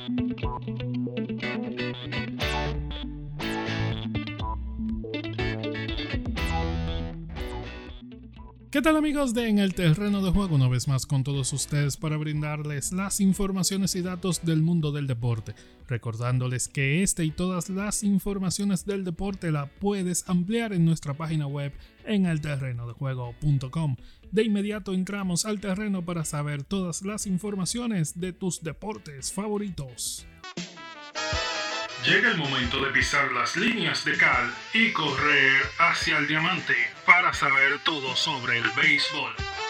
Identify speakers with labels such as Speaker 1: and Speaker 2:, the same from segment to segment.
Speaker 1: ¿Qué tal amigos de En el Terreno de Juego? Una vez más con todos ustedes para brindarles las informaciones y datos del mundo del deporte. Recordándoles que esta y todas las informaciones del deporte la puedes ampliar en nuestra página web en elterrenodejuego.com. De inmediato entramos al terreno para saber todas las informaciones de tus deportes favoritos.
Speaker 2: Llega el momento de pisar las líneas de cal y correr hacia el diamante para saber todo sobre el béisbol.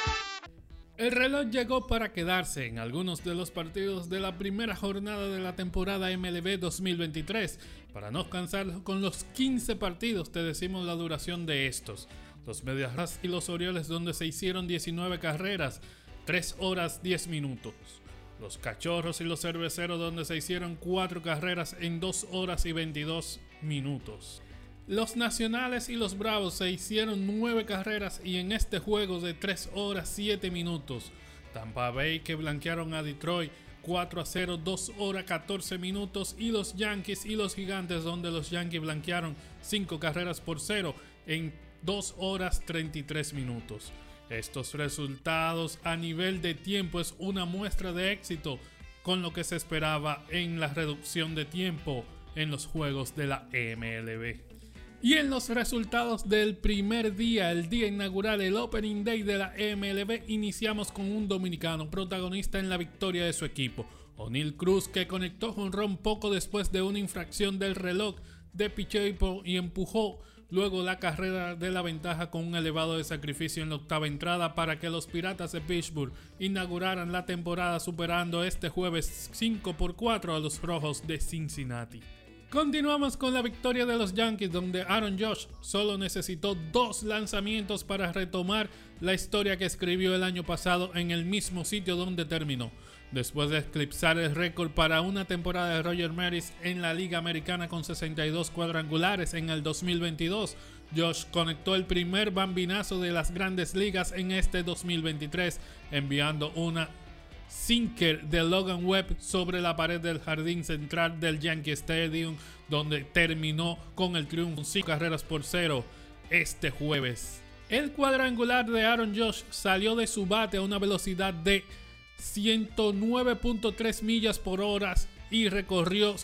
Speaker 1: El reloj llegó para quedarse en algunos de los partidos de la primera jornada de la temporada MLB 2023. Para no cansar con los 15 partidos, te decimos la duración de estos. Los Medias Rojas y los Orioles, donde se hicieron 19 carreras, 3 horas 10 minutos. Los Cachorros y los Cerveceros, donde se hicieron 4 carreras en 2 horas y 22 minutos. Los Nacionales y los Bravos se hicieron 9 carreras y en este juego de 3 horas 7 minutos. Tampa Bay, que blanquearon a Detroit 4-0, 2 horas 14 minutos. Y los Yankees y los Gigantes, donde los Yankees blanquearon 5 carreras por 0 en 2 horas 33 minutos. Estos resultados a nivel de tiempo es una muestra de éxito con lo que se esperaba en la reducción de tiempo en los juegos de la MLB. Y en los resultados del primer día, el día inaugural, el Opening Day de la MLB, iniciamos con un dominicano protagonista en la victoria de su equipo, Oneil Cruz, que conectó jonrón poco después de una infracción del reloj de picheo y empujó luego la carrera de la ventaja con un elevado de sacrificio en la octava entrada para que los Piratas de Pittsburgh inauguraran la temporada superando este jueves 5-4 a los Rojos de Cincinnati. Continuamos con la victoria de los Yankees, donde Aaron Judge solo necesitó 2 lanzamientos para retomar la historia que escribió el año pasado en el mismo sitio donde terminó. Después de eclipsar el récord para una temporada de Roger Maris en la Liga Americana con 62 cuadrangulares en el 2022, Josh conectó el primer bambinazo de las Grandes Ligas en este 2023, enviando una sinker de Logan Webb sobre la pared del jardín central del Yankee Stadium, donde terminó con el triunfo 5 carreras por 0 este jueves. El cuadrangular de Aaron Judge salió de su bate a una velocidad de 109.3 millas por hora y recorrió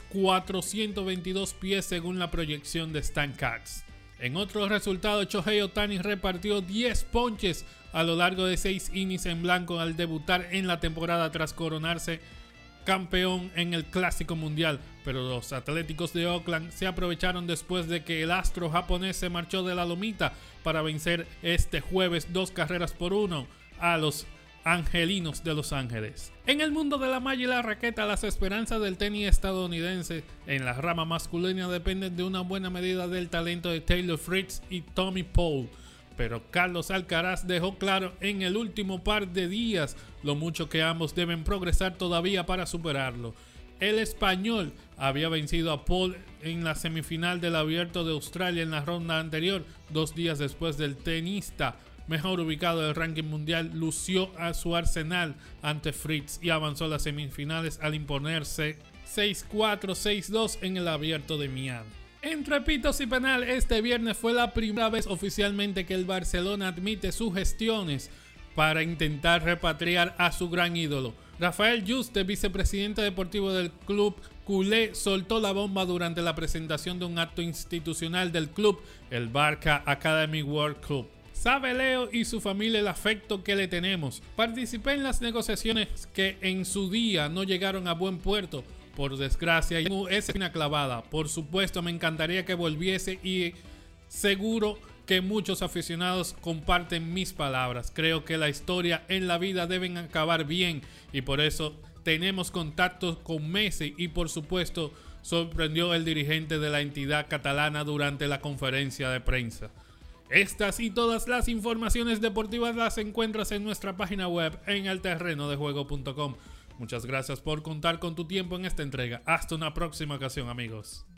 Speaker 1: 422 pies según la proyección de Stan Katz. En otro resultado, Shohei Ohtani repartió 10 ponches a lo largo de 6 innings en blanco al debutar en la temporada tras coronarse campeón en el Clásico Mundial, pero los Atléticos de Oakland se aprovecharon después de que el astro japonés se marchó de la lomita para vencer este jueves 2 carreras por 1 a los Angelinos de Los Ángeles. En el mundo de la malla y la raqueta, las esperanzas del tenis estadounidense en la rama masculina dependen de una buena medida del talento de Taylor Fritz y Tommy Paul, pero Carlos Alcaraz dejó claro en el último par de días lo mucho que ambos deben progresar todavía para superarlo. El español había vencido a Paul en la semifinal del Abierto de Australia en la ronda anterior, 2 días después del tenista mejor ubicado del ranking mundial lució a su arsenal ante Fritz y avanzó a las semifinales al imponerse 6-4, 6-2 en el Abierto de Miami. Entre pitos y penal, este viernes fue la primera vez oficialmente que el Barcelona admite sugestiones para intentar repatriar a su gran ídolo. Rafael Juste, vicepresidente deportivo del club culé, soltó la bomba durante la presentación de un acto institucional del club, el Barca Academy World Club. Sabe Leo y su familia el afecto que le tenemos. Participé en las negociaciones que en su día no llegaron a buen puerto. Por desgracia, es una clavada. Por supuesto, me encantaría que volviese y seguro que muchos aficionados comparten mis palabras. Creo que la historia en la vida deben acabar bien y por eso tenemos contactos con Messi y por supuesto sorprendió el dirigente de la entidad catalana durante la conferencia de prensa. Estas y todas las informaciones deportivas las encuentras en nuestra página web en elterrenodejuego.com. Muchas gracias por contar con tu tiempo en esta entrega. Hasta una próxima ocasión, amigos.